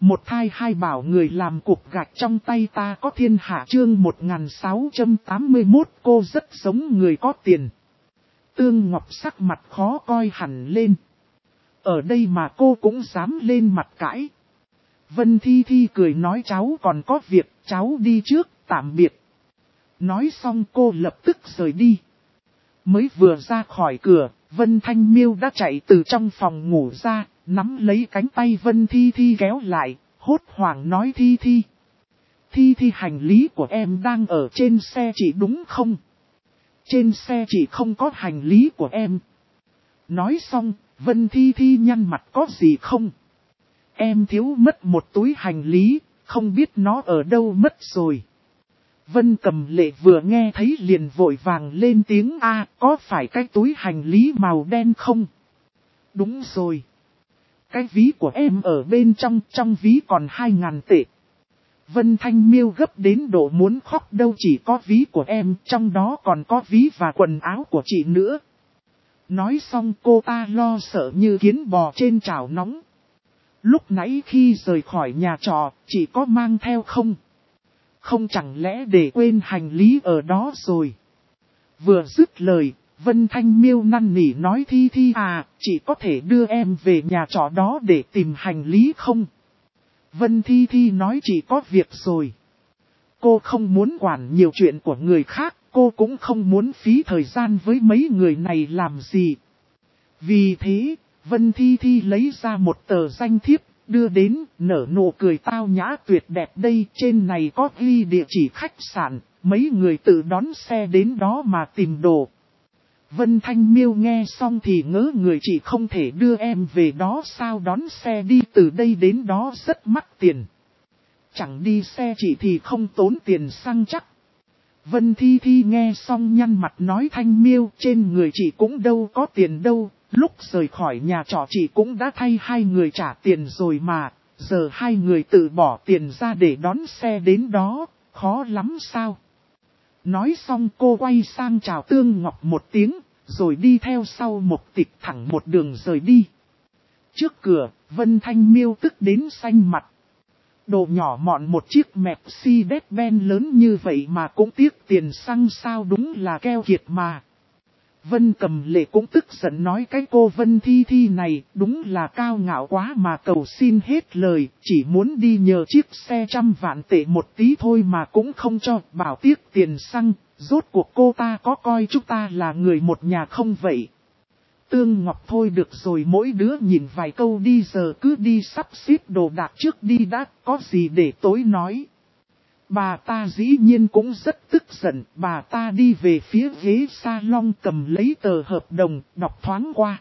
Một thai hai bảo người làm cục gạch trong tay ta có thiên hạ chương 1681 cô rất giống người có tiền. Tương Ngọc sắc mặt khó coi hẳn lên. Ở đây mà cô cũng dám lên mặt cãi. Vân Thi Thi cười nói cháu còn có việc, cháu đi trước, tạm biệt. Nói xong cô lập tức rời đi. Mới vừa ra khỏi cửa, Vân Thanh Miêu đã chạy từ trong phòng ngủ ra, nắm lấy cánh tay Vân Thi Thi kéo lại, hốt hoảng nói Thi Thi. Thi Thi hành lý của em đang ở trên xe chị đúng không? Trên xe chị không có hành lý của em. Nói xong, Vân Thi Thi nhăn mặt có gì không? Em thiếu mất một túi hành lý, không biết nó ở đâu mất rồi. Vân Cầm Lệ vừa nghe thấy liền vội vàng lên tiếng a, có phải cái túi hành lý màu đen không? Đúng rồi. Cái ví của em ở bên trong ví còn 2.000 tệ. Vân Thanh Miêu gấp đến độ muốn khóc đâu chỉ có ví của em, trong đó còn có ví và quần áo của chị nữa. Nói xong cô ta lo sợ như kiến bò trên chảo nóng. Lúc nãy khi rời khỏi nhà trọ, chị có mang theo không? Không chẳng lẽ để quên hành lý ở đó rồi? Vừa dứt lời, Vân Thanh Miêu năn nỉ nói Thi Thi à, chị có thể đưa em về nhà trọ đó để tìm hành lý không? Vân Thi Thi nói chị có việc rồi. Cô không muốn quản nhiều chuyện của người khác, cô cũng không muốn phí thời gian với mấy người này làm gì. Vì thế, Vân Thi Thi lấy ra một tờ danh thiếp, đưa đến, nở nụ cười tao nhã tuyệt đẹp đây, trên này có ghi địa chỉ khách sạn, mấy người tự đón xe đến đó mà tìm đồ. Vân Thanh Miêu nghe xong thì ngỡ người chị không thể đưa em về đó sao đón xe đi từ đây đến đó rất mắc tiền. Chẳng đi xe chị thì không tốn tiền xăng chắc. Vân Thi Thi nghe xong nhăn mặt nói Thanh Miêu trên người chị cũng đâu có tiền đâu. Lúc rời khỏi nhà trọ chị cũng đã thay hai người trả tiền rồi mà, giờ hai người tự bỏ tiền ra để đón xe đến đó, khó lắm sao? Nói xong cô quay sang chào Tương Ngọc một tiếng, rồi đi theo sau một tịch thẳng một đường rời đi. Trước cửa, Vân Thanh Miêu tức đến xanh mặt. Đồ nhỏ mọn một chiếc Mercedes-Benz lớn như vậy mà cũng tiếc tiền xăng sao đúng là keo kiệt mà. Vân Cầm Lệ cũng tức giận nói cái cô Vân Thi Thi này đúng là cao ngạo quá mà cầu xin hết lời, chỉ muốn đi nhờ chiếc xe 100 vạn tệ một tí thôi mà cũng không cho, bảo tiếc tiền xăng, rốt cuộc cô ta có coi chúng ta là người một nhà không vậy? Tương Ngọc thôi được rồi mỗi đứa nhìn vài câu đi giờ cứ đi sắp xếp đồ đạc trước đi đã, có gì để tối nói. Bà ta dĩ nhiên cũng rất tức giận, bà ta đi về phía ghế salon cầm lấy tờ hợp đồng, đọc thoáng qua.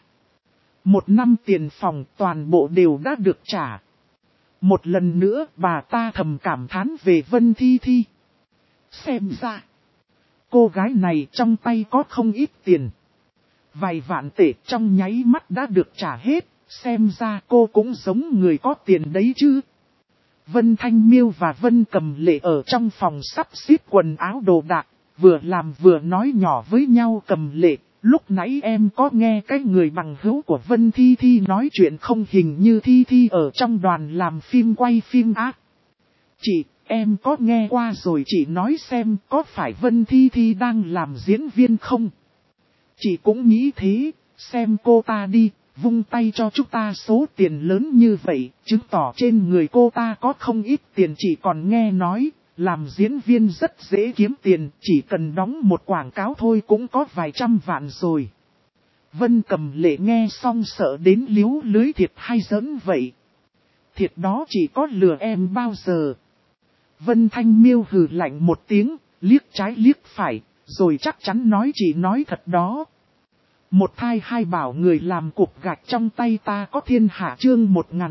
1 năm tiền phòng toàn bộ đều đã được trả. Một lần nữa bà ta thầm cảm thán về Vân Thi Thi. Xem ra, cô gái này trong tay có không ít tiền. Vài vạn tệ trong nháy mắt đã được trả hết, xem ra cô cũng giống người có tiền đấy chứ. Vân Thanh Miêu và Vân Cầm Lệ ở trong phòng sắp xếp quần áo đồ đạc, vừa làm vừa nói nhỏ với nhau. Cầm Lệ, lúc nãy em có nghe cái người bằng hữu của Vân Thi Thi nói chuyện không, hình như Thi Thi ở trong đoàn làm phim quay phim ác. Chị, em có nghe qua rồi, chị nói xem có phải Vân Thi Thi đang làm diễn viên không? Chị cũng nghĩ thế, xem cô ta đi. Vung tay cho chúng ta số tiền lớn như vậy, chứng tỏ trên người cô ta có không ít tiền. Chỉ còn nghe nói, làm diễn viên rất dễ kiếm tiền, chỉ cần đóng một quảng cáo thôi cũng có vài trăm vạn rồi. Vân Cầm Lệ nghe xong sợ đến líu lưới thiệt hay giỡn vậy. Thiệt đó chỉ có lừa em bao giờ. Vân Thanh Miêu hừ lạnh một tiếng, liếc trái liếc phải, rồi chắc chắn nói chị nói thật đó. Một thai hai bảo người làm cục gạch trong tay ta có thiên hạ chương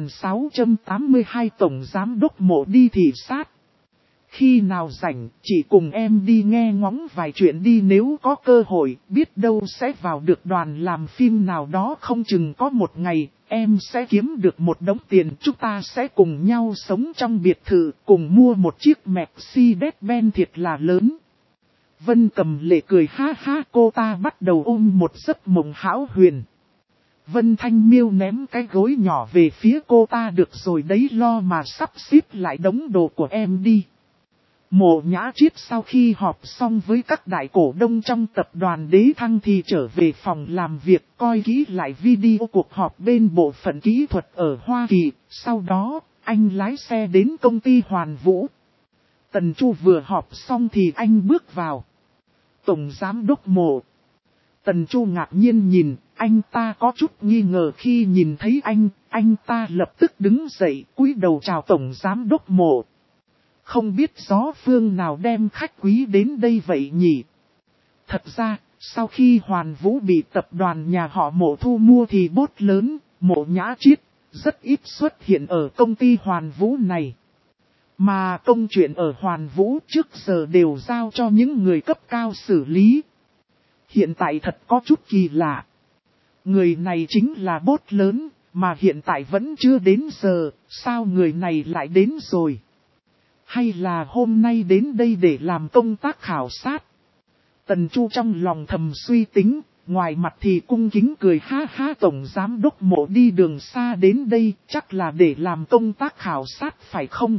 1682 tổng giám đốc Mộ đi thị sát. Khi nào rảnh, chỉ cùng em đi nghe ngóng vài chuyện đi, nếu có cơ hội, biết đâu sẽ vào được đoàn làm phim nào đó, không chừng có một ngày, em sẽ kiếm được một đống tiền, chúng ta sẽ cùng nhau sống trong biệt thự, cùng mua một chiếc Mercedes-Benz thiệt là lớn. Vân Cầm Lệ cười ha ha, cô ta bắt đầu ôm một giấc mộng hão huyền. Vân Thanh Miêu ném cái gối nhỏ về phía cô ta, được rồi đấy, lo mà sắp xếp lại đống đồ của em đi. Mộ Nhã Chiết sau khi họp xong với các đại cổ đông trong tập đoàn Đế Thăng thì trở về phòng làm việc, coi kỹ lại video cuộc họp bên bộ phận kỹ thuật ở Hoa Kỳ. Sau đó, anh lái xe đến công ty Hoàn Vũ. Tần Chu vừa họp xong thì anh bước vào. Tổng Giám đốc Mộ. Tần Chu ngạc nhiên nhìn, anh ta có chút nghi ngờ khi nhìn thấy anh ta lập tức đứng dậy cúi đầu chào Tổng Giám đốc Mộ. Không biết gió phương nào đem khách quý đến đây vậy nhỉ? Thật ra, sau khi Hoàn Vũ bị tập đoàn nhà họ Mộ thu mua thì bốt lớn, Mộ Nhã Chiết, rất ít xuất hiện ở công ty Hoàn Vũ này. Mà công chuyện ở Hoàn Vũ trước giờ đều giao cho những người cấp cao xử lý. Hiện tại thật có chút kỳ lạ. Người này chính là bốt lớn, mà hiện tại vẫn chưa đến giờ, sao người này lại đến rồi? Hay là hôm nay đến đây để làm công tác khảo sát? Tần Chu trong lòng thầm suy tính, ngoài mặt thì cung kính cười ha ha. Tổng Giám đốc Mộ đi đường xa đến đây, chắc là để làm công tác khảo sát phải không?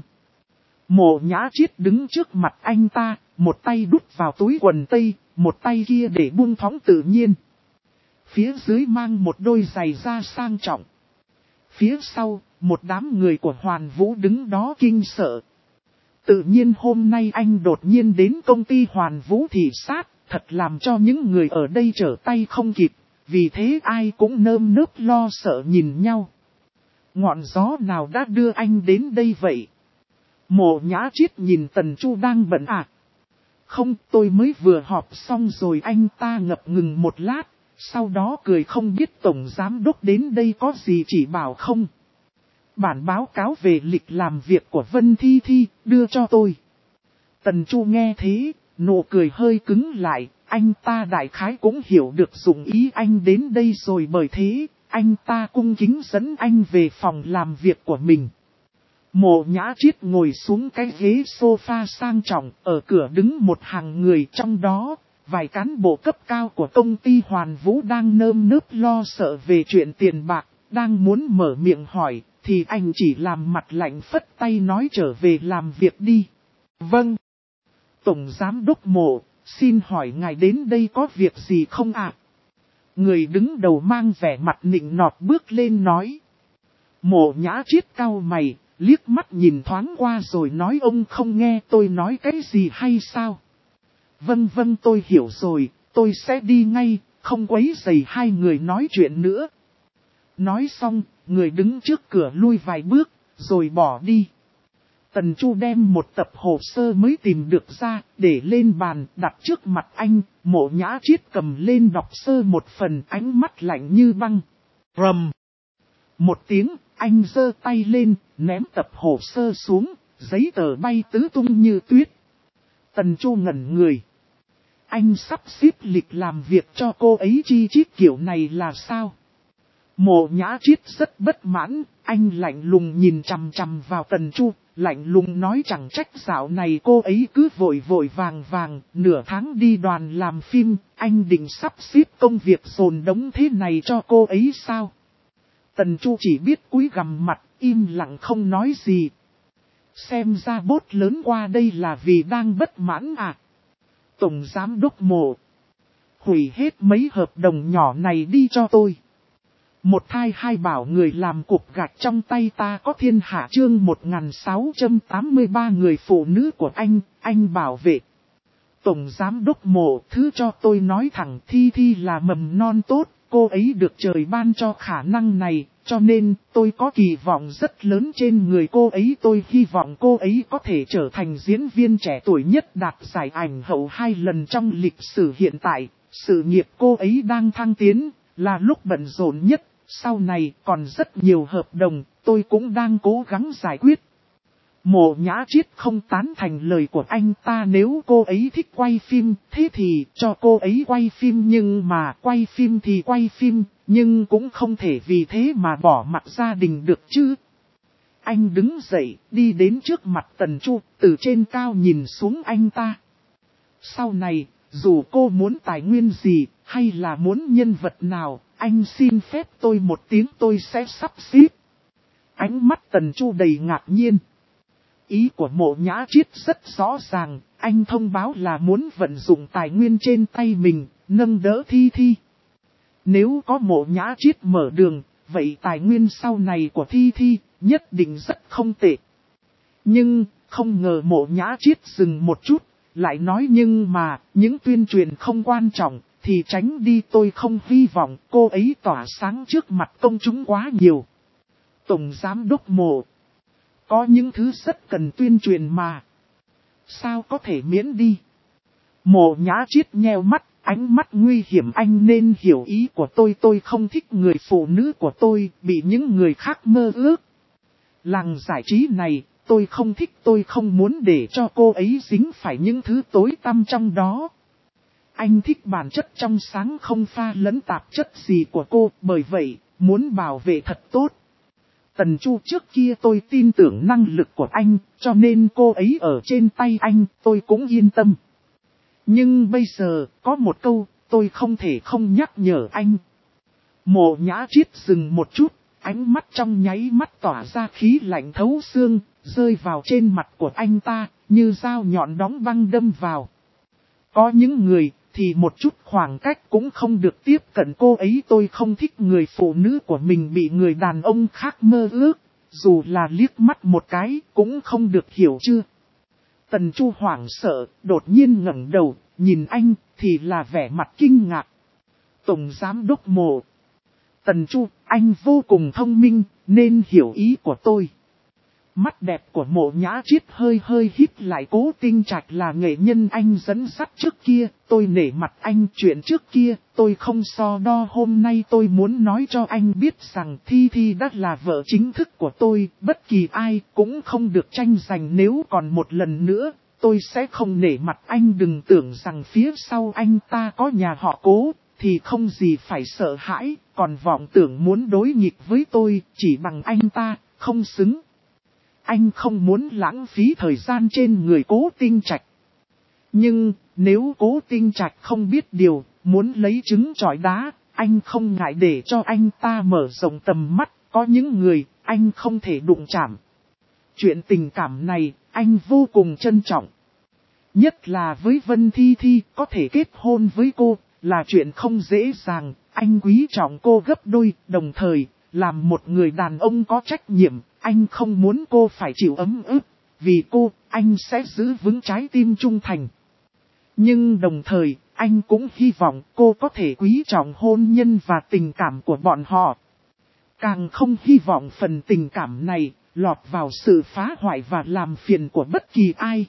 Mộ Nhã Chiết đứng trước mặt anh ta, một tay đút vào túi quần tây, một tay kia để buông thõng tự nhiên. Phía dưới mang một đôi giày da sang trọng. Phía sau, một đám người của Hoàn Vũ đứng đó kinh sợ. Tự nhiên hôm nay anh đột nhiên đến công ty Hoàn Vũ thị sát, thật làm cho những người ở đây trở tay không kịp, vì thế ai cũng nơm nớp lo sợ nhìn nhau. Ngọn gió nào đã đưa anh đến đây vậy? Mộ Nhã Chiết nhìn Tần Chu đang bận à? Không, tôi mới vừa họp xong rồi. Anh ta ngập ngừng một lát, sau đó cười, không biết Tổng Giám đốc đến đây có gì chỉ bảo không? Bản báo cáo về lịch làm việc của Vân Thi Thi, đưa cho tôi. Tần Chu nghe thế, nụ cười hơi cứng lại, anh ta đại khái cũng hiểu được dụng ý anh đến đây rồi, bởi thế, anh ta cung kính dẫn anh về phòng làm việc của mình. Mộ Nhã Chiết ngồi xuống cái ghế sofa sang trọng, ở cửa đứng một hàng người, trong đó, vài cán bộ cấp cao của công ty Hoàn Vũ đang nơm nớp lo sợ về chuyện tiền bạc, đang muốn mở miệng hỏi, thì anh chỉ làm mặt lạnh phất tay nói trở về làm việc đi. Vâng. Tổng Giám đốc Mộ, xin hỏi ngài đến đây có việc gì không ạ? Người đứng đầu mang vẻ mặt nịnh nọt bước lên nói. Mộ Nhã Chiết cau mày, liếc mắt nhìn thoáng qua rồi nói, ông không nghe tôi nói cái gì hay sao? Vâng vâng, tôi hiểu rồi, tôi sẽ đi ngay, không quấy rầy hai người nói chuyện nữa. Nói xong, người đứng trước cửa lui vài bước, rồi bỏ đi. Tần Chu đem một tập hồ sơ mới tìm được ra, để lên bàn, đặt trước mặt anh. Mộ Nhã Chiết cầm lên đọc sơ một phần, ánh mắt lạnh như băng. Rầm. Một tiếng, anh giơ tay lên, ném tập hồ sơ xuống, giấy tờ bay tứ tung như tuyết. Tần Chu ngẩn người. Anh sắp xếp lịch làm việc cho cô ấy chi chít kiểu này là sao? Mộ Nhã Chiết rất bất mãn, anh lạnh lùng nhìn chằm chằm vào Tần Chu, lạnh lùng nói, chẳng trách dạo này cô ấy cứ vội vội vàng vàng, nửa tháng đi đoàn làm phim, anh định sắp xếp công việc dồn đống thế này cho cô ấy sao? Tần Chu chỉ biết cúi gằm mặt, im lặng không nói gì. Xem ra bốt lớn qua đây là vì đang bất mãn à? Tổng Giám đốc Mộ, hủy hết mấy hợp đồng nhỏ này đi cho tôi. Một thai hai bảo người làm cục gạch trong tay ta có thiên hạ. Chương 1683 người phụ nữ của anh bảo vệ. Tổng Giám đốc Mộ, thứ cho tôi nói thẳng, Thi Thi là mầm non tốt, cô ấy được trời ban cho khả năng này, cho nên tôi có kỳ vọng rất lớn trên người cô ấy. Tôi hy vọng cô ấy có thể trở thành diễn viên trẻ tuổi nhất đạt giải ảnh hậu 2 lần trong lịch sử hiện tại. Sự nghiệp cô ấy đang thăng tiến, là lúc bận rộn nhất. Sau này còn rất nhiều hợp đồng, tôi cũng đang cố gắng giải quyết. Mộ Nhã Chiết không tán thành lời của anh ta. Nếu cô ấy thích quay phim, thế thì cho cô ấy quay phim, nhưng mà quay phim thì quay phim, nhưng cũng không thể vì thế mà bỏ mặc gia đình được chứ. Anh đứng dậy, đi đến trước mặt Tần Chu, từ trên cao nhìn xuống anh ta. Sau này, dù cô muốn tài nguyên gì, hay là muốn nhân vật nào, Anh xin phép tôi một tiếng tôi sẽ sắp xếp. Ánh mắt Tần Chu đầy ngạc nhiên. Ý của Mộ Nhã Triết rất rõ ràng, anh thông báo là muốn vận dụng tài nguyên trên tay mình, nâng đỡ Thi Thi. Nếu có Mộ Nhã Triết mở đường, vậy tài nguyên sau này của Thi Thi nhất định rất không tệ. Nhưng, không ngờ Mộ Nhã Triết dừng một chút, lại nói nhưng mà, những tuyên truyền không quan trọng, thì tránh đi, tôi không hy vọng cô ấy tỏa sáng trước mặt công chúng quá nhiều. Tổng Giám đốc Mộ, có những thứ rất cần tuyên truyền mà. Sao có thể miễn đi? Mộ Nhã Triết nheo mắt, ánh mắt nguy hiểm, anh nên hiểu ý của tôi không thích người phụ nữ của tôi bị những người khác mơ ước. Làng giải trí này, tôi không thích, tôi không muốn để cho cô ấy dính phải những thứ tối tăm trong đó. Anh thích bản chất trong sáng không pha lẫn tạp chất gì của cô, bởi vậy, muốn bảo vệ thật tốt. Tần Chu, trước kia tôi tin tưởng năng lực của anh, cho nên cô ấy ở trên tay anh, tôi cũng yên tâm. Nhưng bây giờ, có một câu, tôi không thể không nhắc nhở anh. Mộ Nhã Triết dừng một chút, ánh mắt trong nháy mắt tỏa ra khí lạnh thấu xương, rơi vào trên mặt của anh ta, như dao nhọn đóng băng đâm vào. Có những người, thì một chút khoảng cách cũng không được tiếp cận cô ấy. Tôi không thích người phụ nữ của mình bị người đàn ông khác mơ ước, dù là liếc mắt một cái, cũng không được, hiểu chưa? Tần Chu hoảng sợ, đột nhiên ngẩng đầu, nhìn anh, thì là vẻ mặt kinh ngạc. Tổng Giám đốc Mộ. Tần Chu, anh vô cùng thông minh, nên hiểu ý của tôi. Mắt đẹp của Mộ Nhã Triết hơi híp lại. Cố Tinh Trạch là nghệ nhân anh dẫn dắt trước kia, tôi nể mặt anh. Chuyện trước kia, tôi không so đo. Hôm nay tôi muốn nói cho anh biết rằng Thi Thi đã là vợ chính thức của tôi. Bất kỳ ai cũng không được tranh giành. Nếu còn một lần nữa, tôi sẽ không nể mặt anh. Đừng tưởng rằng phía sau anh ta có nhà họ Cố, thì không gì phải sợ hãi. Còn vọng tưởng muốn đối nghịch với tôi, chỉ bằng anh ta, không xứng. Anh không muốn lãng phí thời gian trên người Cố Tinh Trạch. Nhưng, nếu Cố Tinh Trạch không biết điều, muốn lấy trứng chọi đá, anh không ngại để cho anh ta mở rộng tầm mắt. Có những người, anh không thể đụng chạm. Chuyện tình cảm này, anh vô cùng trân trọng. Nhất là với Vân Thi Thi, có thể kết hôn với cô, là chuyện không dễ dàng. Anh quý trọng cô gấp đôi, đồng thời, làm một người đàn ông có trách nhiệm. Anh không muốn cô phải chịu ấm ức, vì cô, anh sẽ giữ vững trái tim trung thành. Nhưng đồng thời, anh cũng hy vọng cô có thể quý trọng hôn nhân và tình cảm của bọn họ. Càng không hy vọng phần tình cảm này lọt vào sự phá hoại và làm phiền của bất kỳ ai.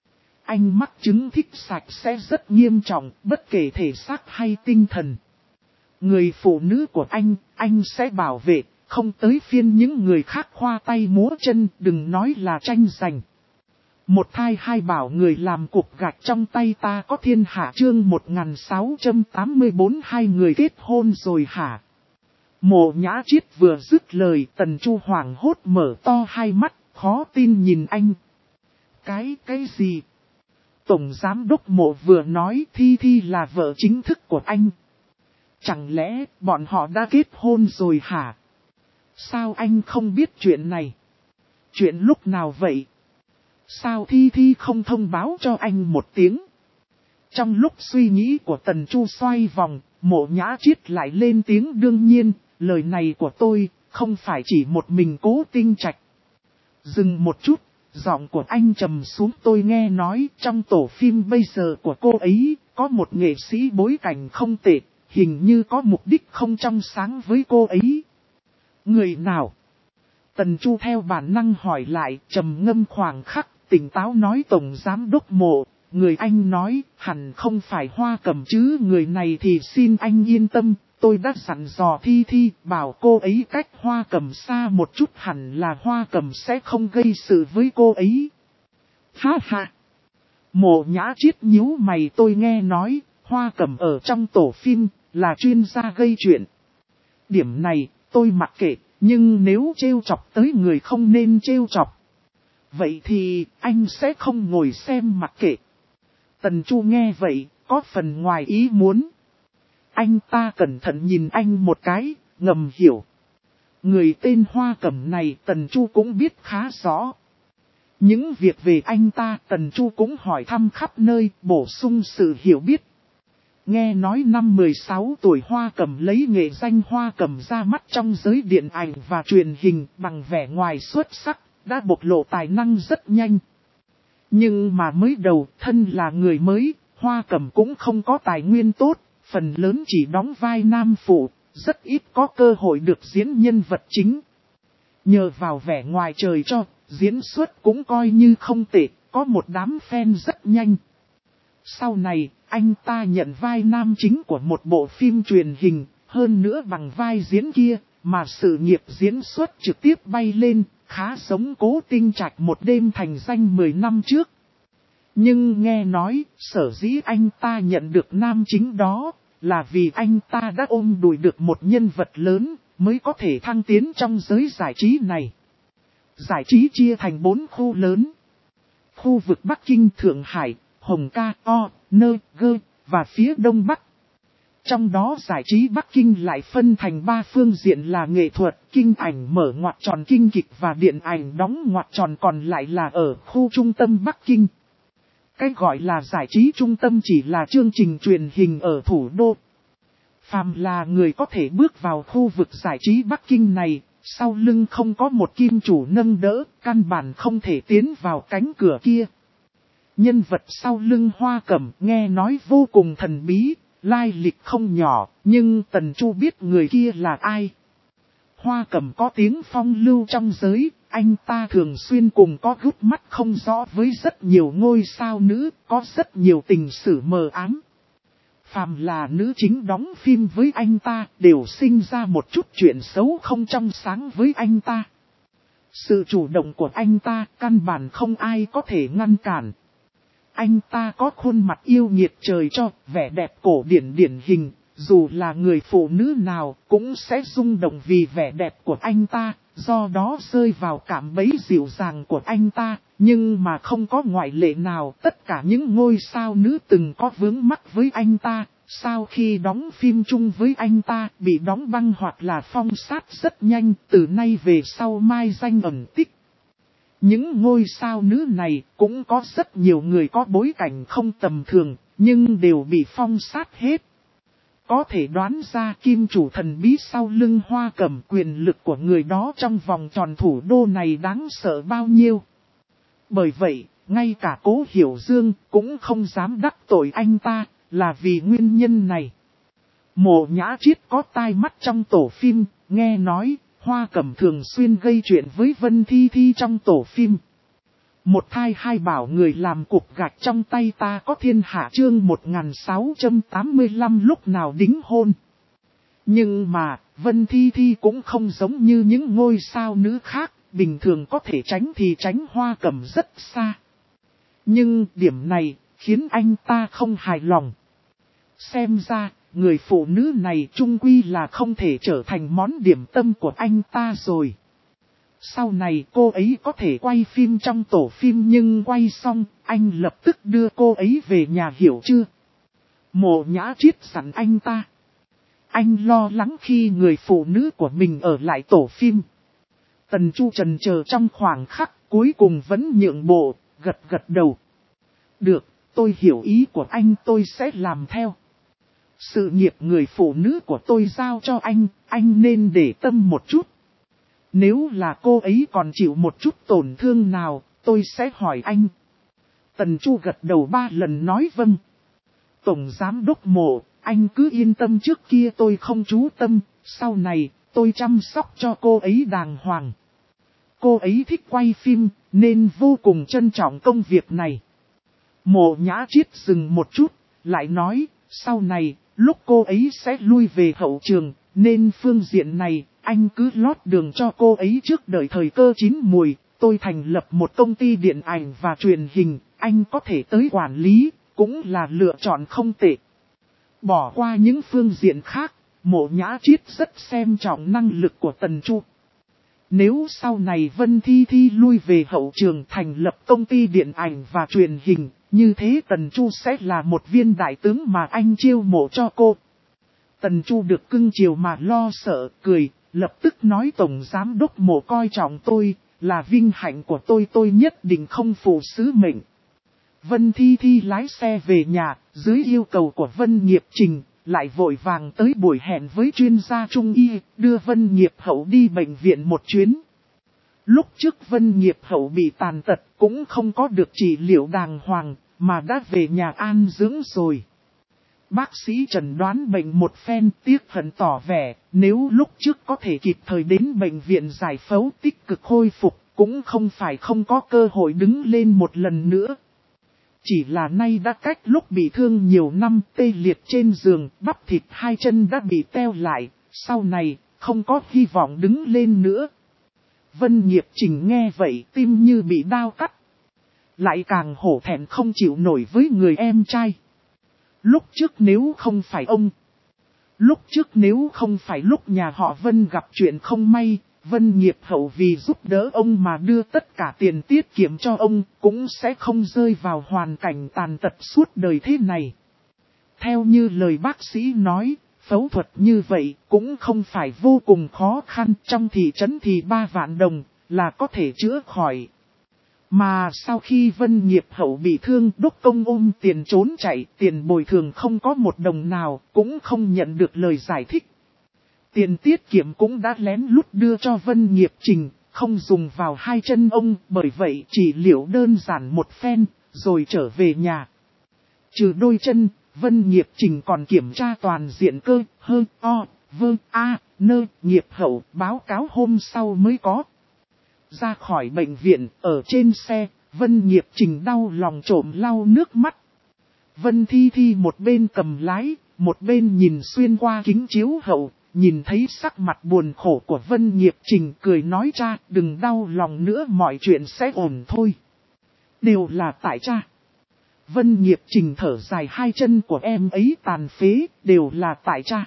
Anh mắc chứng thích sạch sẽ rất nghiêm trọng, bất kể thể xác hay tinh thần. Người phụ nữ của anh sẽ bảo vệ. Không tới phiên những người khác khoa tay múa chân, đừng nói là tranh giành. Một thai hai bảo người làm cục gạch trong tay ta có thiên hạ. Chương 1684. Hai người kết hôn rồi hả? Mộ Nhã Triết vừa dứt lời, Tần Chu hoảng hốt mở to hai mắt, khó tin nhìn anh. Cái gì? Tổng Giám đốc Mộ vừa nói Thi Thi là vợ chính thức của anh. Chẳng lẽ bọn họ đã kết hôn rồi hả? Sao anh không biết chuyện này? Chuyện lúc nào vậy? Sao Thi Thi không thông báo cho anh một tiếng? Trong lúc suy nghĩ của Tần Chu xoay vòng, Mộ Nhã Triết lại lên tiếng, đương nhiên, lời này của tôi không phải chỉ một mình Cố Tinh Trạch. Dừng một chút, giọng của anh trầm xuống, tôi nghe nói trong tổ phim bây giờ của cô ấy, có một nghệ sĩ bối cảnh không tệ, hình như có mục đích không trong sáng với cô ấy. Người nào? Tần Chu theo bản năng hỏi lại, trầm ngâm khoảng khắc, tỉnh táo nói, Tổng Giám đốc Mộ, người anh nói hẳn không phải Hoa Cẩm chứ. Người này thì xin anh yên tâm, tôi đã dặn dò Thi Thi, bảo cô ấy cách Hoa Cẩm xa một chút, hẳn là Hoa Cẩm sẽ không gây sự với cô ấy. Ha ha! Mộ Nhã Triết nhíu mày, tôi nghe nói, Hoa Cẩm ở trong tổ phim, là chuyên gia gây chuyện. Điểm này, tôi mặc kệ, nhưng nếu trêu chọc tới người không nên trêu chọc, vậy thì anh sẽ không ngồi xem mặc kệ. Tần Chu nghe vậy, có phần ngoài ý muốn. Anh ta cẩn thận nhìn anh một cái, ngầm hiểu. Người tên Hoa Cẩm này Tần Chu cũng biết khá rõ. Những việc về anh ta Tần Chu cũng hỏi thăm khắp nơi, bổ sung sự hiểu biết. Nghe nói năm 16 tuổi Hoa Cẩm lấy nghệ danh Hoa Cẩm ra mắt trong giới điện ảnh và truyền hình bằng vẻ ngoài xuất sắc, đã bộc lộ tài năng rất nhanh. Nhưng mà mới đầu thân là người mới, Hoa Cẩm cũng không có tài nguyên tốt, phần lớn chỉ đóng vai nam phụ, rất ít có cơ hội được diễn nhân vật chính. Nhờ vào vẻ ngoài trời cho, diễn xuất cũng coi như không tệ, có một đám fan rất nhanh. Sau này, anh ta nhận vai nam chính của một bộ phim truyền hình, hơn nữa bằng vai diễn kia, mà sự nghiệp diễn xuất trực tiếp bay lên, khá giống Cố Tinh Trạch một đêm thành danh 10 năm trước. Nhưng nghe nói, sở dĩ anh ta nhận được nam chính đó, là vì anh ta đã ôm đùi được một nhân vật lớn, mới có thể thăng tiến trong giới giải trí này. Giải trí chia thành 4 khu lớn. Khu vực Bắc Kinh, Thượng Hải, Hồng Ca, O, Nơ, Gơ, và phía Đông Bắc. Trong đó giải trí Bắc Kinh lại phân thành 3 phương diện là nghệ thuật, kinh ảnh mở ngoặc tròn kinh kịch và điện ảnh đóng ngoặc tròn, còn lại là ở khu trung tâm Bắc Kinh. Cái gọi là giải trí trung tâm chỉ là chương trình truyền hình ở thủ đô. Phàm là người có thể bước vào khu vực giải trí Bắc Kinh này, sau lưng không có một kim chủ nâng đỡ, căn bản không thể tiến vào cánh cửa kia. Nhân vật sau lưng Hoa Cẩm nghe nói vô cùng thần bí, lai lịch không nhỏ, nhưng Tần Chu biết người kia là ai. Hoa Cẩm có tiếng phong lưu trong giới, anh ta thường xuyên cùng có gút mắt không rõ với rất nhiều ngôi sao nữ, có rất nhiều tình sử mờ ám. Phàm là nữ chính đóng phim với anh ta đều sinh ra một chút chuyện xấu không trong sáng với anh ta. Sự chủ động của anh ta căn bản không ai có thể ngăn cản. Anh ta có khuôn mặt yêu nghiệt trời cho, vẻ đẹp cổ điển điển hình, dù là người phụ nữ nào cũng sẽ rung động vì vẻ đẹp của anh ta, do đó rơi vào cảm bẫy dịu dàng của anh ta, nhưng mà không có ngoại lệ nào. Tất cả những ngôi sao nữ từng có vướng mắc với anh ta, sau khi đóng phim chung với anh ta bị đóng băng hoặc là phong sát rất nhanh, từ nay về sau mai danh ẩn tích. Những ngôi sao nữ này cũng có rất nhiều người có bối cảnh không tầm thường, nhưng đều bị phong sát hết. Có thể đoán ra kim chủ thần bí sau lưng Hoa Cẩm quyền lực của người đó trong vòng tròn thủ đô này đáng sợ bao nhiêu. Bởi vậy, ngay cả Cố Hiểu Dương cũng không dám đắc tội anh ta, là vì nguyên nhân này. Mộ Nhã Chiết có tai mắt trong tổ phim, nghe nói Hoa Cẩm thường xuyên gây chuyện với Vân Thi Thi trong tổ phim. Một thai hai bảo người làm cục gạch trong tay ta có thiên hạ chương 1685 lúc nào đính hôn. Nhưng mà, Vân Thi Thi cũng không giống như những ngôi sao nữ khác, bình thường có thể tránh thì tránh Hoa Cẩm rất xa. Nhưng điểm này, khiến anh ta không hài lòng. Xem ra, người phụ nữ này chung quy là không thể trở thành món điểm tâm của anh ta rồi. Sau này cô ấy có thể quay phim trong tổ phim nhưng quay xong, anh lập tức đưa cô ấy về nhà hiểu chưa? Mộ Nhã Chiết sẵn anh ta. Anh lo lắng khi người phụ nữ của mình ở lại tổ phim. Tần Chu chần chờ trong khoảng khắc, cuối cùng vẫn nhượng bộ, gật gật đầu. Được, tôi hiểu ý của anh, tôi sẽ làm theo. Sự nghiệp người phụ nữ của tôi giao cho anh nên để tâm một chút. Nếu là cô ấy còn chịu một chút tổn thương nào, tôi sẽ hỏi anh. Tần Chu gật đầu 3 lần nói vâng. Tổng giám đốc Mộ, anh cứ yên tâm, trước kia tôi không chú tâm, sau này tôi chăm sóc cho cô ấy đàng hoàng. Cô ấy thích quay phim, nên vô cùng trân trọng công việc này. Mộ Nhã Chiết dừng một chút, lại nói, sau này, lúc cô ấy sẽ lui về hậu trường, nên phương diện này, anh cứ lót đường cho cô ấy trước đợi thời cơ chín mùi. Tôi thành lập một công ty điện ảnh và truyền hình, anh có thể tới quản lý, cũng là lựa chọn không tệ. Bỏ qua những phương diện khác, Mộ Nhã Chiết rất xem trọng năng lực của Tần Chu. Nếu sau này Vân Thi Thi lui về hậu trường thành lập công ty điện ảnh và truyền hình, như thế Tần Chu sẽ là một viên đại tướng mà anh chiêu mộ cho cô. Tần Chu được cưng chiều mà lo sợ, cười, lập tức nói Tổng Giám Đốc Mộ coi trọng tôi, là vinh hạnh của tôi nhất định không phụ sứ mệnh. Vân Thi Thi lái xe về nhà, dưới yêu cầu của Vân Nghiệp Trình, lại vội vàng tới buổi hẹn với chuyên gia Trung Y, đưa Vân Nghiệp Hậu đi bệnh viện một chuyến. Lúc trước Vân Nghiệp Hậu bị tàn tật cũng không có được trị liệu đàng hoàng, mà đã về nhà an dưỡng rồi. Bác sĩ chẩn đoán bệnh một phen, tiếc hận tỏ vẻ, nếu lúc trước có thể kịp thời đến bệnh viện giải phẫu tích cực khôi phục, cũng không phải không có cơ hội đứng lên một lần nữa. Chỉ là nay đã cách lúc bị thương nhiều năm, tê liệt trên giường, bắp thịt hai chân đã bị teo lại, sau này không có hy vọng đứng lên nữa. Vân Nghiệp Trình nghe vậy, tim như bị đao cắt. Lại càng hổ thẹn không chịu nổi với người em trai. Lúc trước nếu không phải ông. Lúc trước nếu không phải lúc nhà họ Vân gặp chuyện không may, Vân Nghiệp Hậu vì giúp đỡ ông mà đưa tất cả tiền tiết kiệm cho ông, cũng sẽ không rơi vào hoàn cảnh tàn tật suốt đời thế này. Theo như lời bác sĩ nói, phẫu thuật như vậy cũng không phải vô cùng khó khăn, trong thị trấn thì 3 vạn đồng là có thể chữa khỏi. Mà sau khi Vân Nghiệp Hậu bị thương, đốc công ôm tiền trốn chạy, tiền bồi thường không có một đồng nào, cũng không nhận được lời giải thích. Tiền tiết kiệm cũng đã lén lút đưa cho Vân Nghiệp Trình, không dùng vào hai chân ông, bởi vậy chỉ liệu đơn giản một phen, rồi trở về nhà. Trừ đôi chân, Vân Nghiệp Trình còn kiểm tra toàn diện cơ, Nghiệp Hậu, báo cáo hôm sau mới có. Ra khỏi bệnh viện, ở trên xe, Vân Nghiệp Trình đau lòng trộm lau nước mắt. Vân Thi Thi một bên cầm lái, một bên nhìn xuyên qua kính chiếu hậu, nhìn thấy sắc mặt buồn khổ của Vân Nghiệp Trình, cười nói cha, đừng đau lòng nữa, mọi chuyện sẽ ổn thôi. Đều là tại cha. Vân Nghiệp Trình thở dài, hai chân của em ấy tàn phế, đều là tại cha.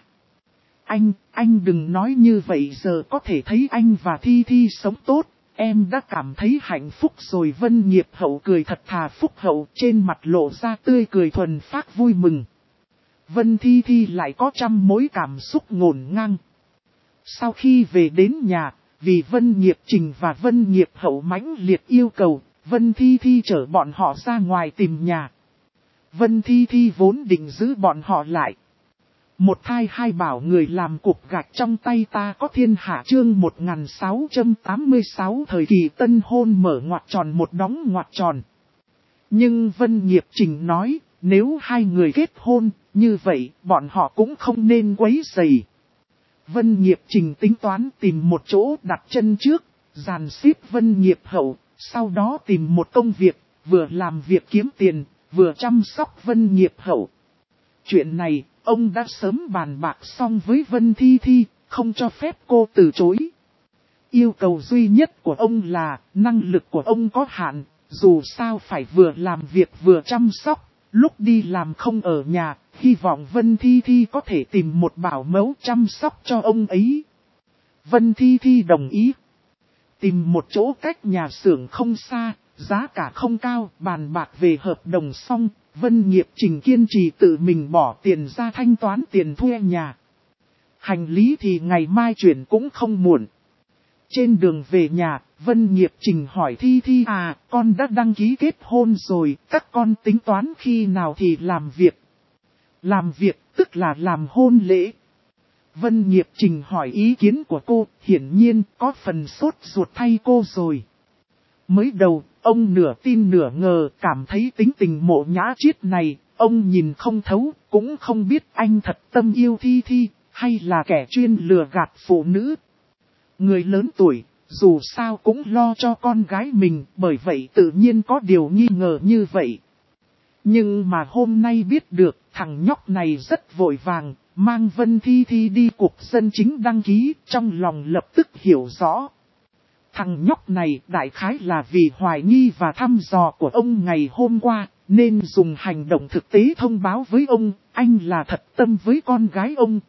Anh đừng nói như vậy, giờ có thể thấy anh và Thi Thi sống tốt, em đã cảm thấy hạnh phúc rồi. Vân Nghiệp Hậu cười thật thà phúc hậu, trên mặt lộ ra tươi cười thuần phác vui mừng. Vân Thi Thi lại có trăm mối cảm xúc ngổn ngang. Sau khi về đến nhà, vì Vân Nghiệp Trình và Vân Nghiệp Hậu mãnh liệt yêu cầu, Vân Thi Thi chở bọn họ ra ngoài tìm nhà. Vân Thi Thi vốn định giữ bọn họ lại. Một thai hai bảo người làm cục gạch trong tay ta có thiên hạ, chương 1686 thời kỳ tân hôn mở ngoặc tròn một đóng ngoặc tròn. Nhưng Vân Nghiệp Trình nói, nếu hai người kết hôn, như vậy bọn họ cũng không nên quấy rầy. Vân Nghiệp Trình tính toán tìm một chỗ đặt chân trước, dàn xếp Vân Nghiệp Hậu, sau đó tìm một công việc, vừa làm việc kiếm tiền, vừa chăm sóc Vân Nghiệp Hậu. Chuyện này, ông đã sớm bàn bạc xong với Vân Thi Thi, không cho phép cô từ chối. Yêu cầu duy nhất của ông là, năng lực của ông có hạn, dù sao phải vừa làm việc vừa chăm sóc, lúc đi làm không ở nhà, hy vọng Vân Thi Thi có thể tìm một bảo mẫu chăm sóc cho ông ấy. Vân Thi Thi đồng ý. Tìm một chỗ cách nhà xưởng không xa, giá cả không cao, bàn bạc về hợp đồng xong, Vân Nghiệp Trình kiên trì tự mình bỏ tiền ra thanh toán tiền thuê nhà. Hành lý thì ngày mai chuyển cũng không muộn. Trên đường về nhà, Vân Nghiệp Trình hỏi Thi Thi con đã đăng ký kết hôn rồi, các con tính toán khi nào thì làm việc. Làm việc tức là làm hôn lễ. Vân Nghiệp Trình hỏi ý kiến của cô, hiển nhiên có phần sốt ruột thay cô rồi. Mới đầu, ông nửa tin nửa ngờ, cảm thấy tính tình Mộ Nhã Chiết này, ông nhìn không thấu, cũng không biết anh thật tâm yêu Thi Thi, hay là kẻ chuyên lừa gạt phụ nữ. Người lớn tuổi, dù sao cũng lo cho con gái mình, bởi vậy tự nhiên có điều nghi ngờ như vậy. Nhưng mà hôm nay biết được, thằng nhóc này rất vội vàng, mang Vân Thi Thi đi cục dân chính đăng ký, trong lòng lập tức hiểu rõ. Thằng nhóc này đại khái là vì hoài nghi và thăm dò của ông ngày hôm qua, nên dùng hành động thực tế thông báo với ông, anh là thật tâm với con gái ông.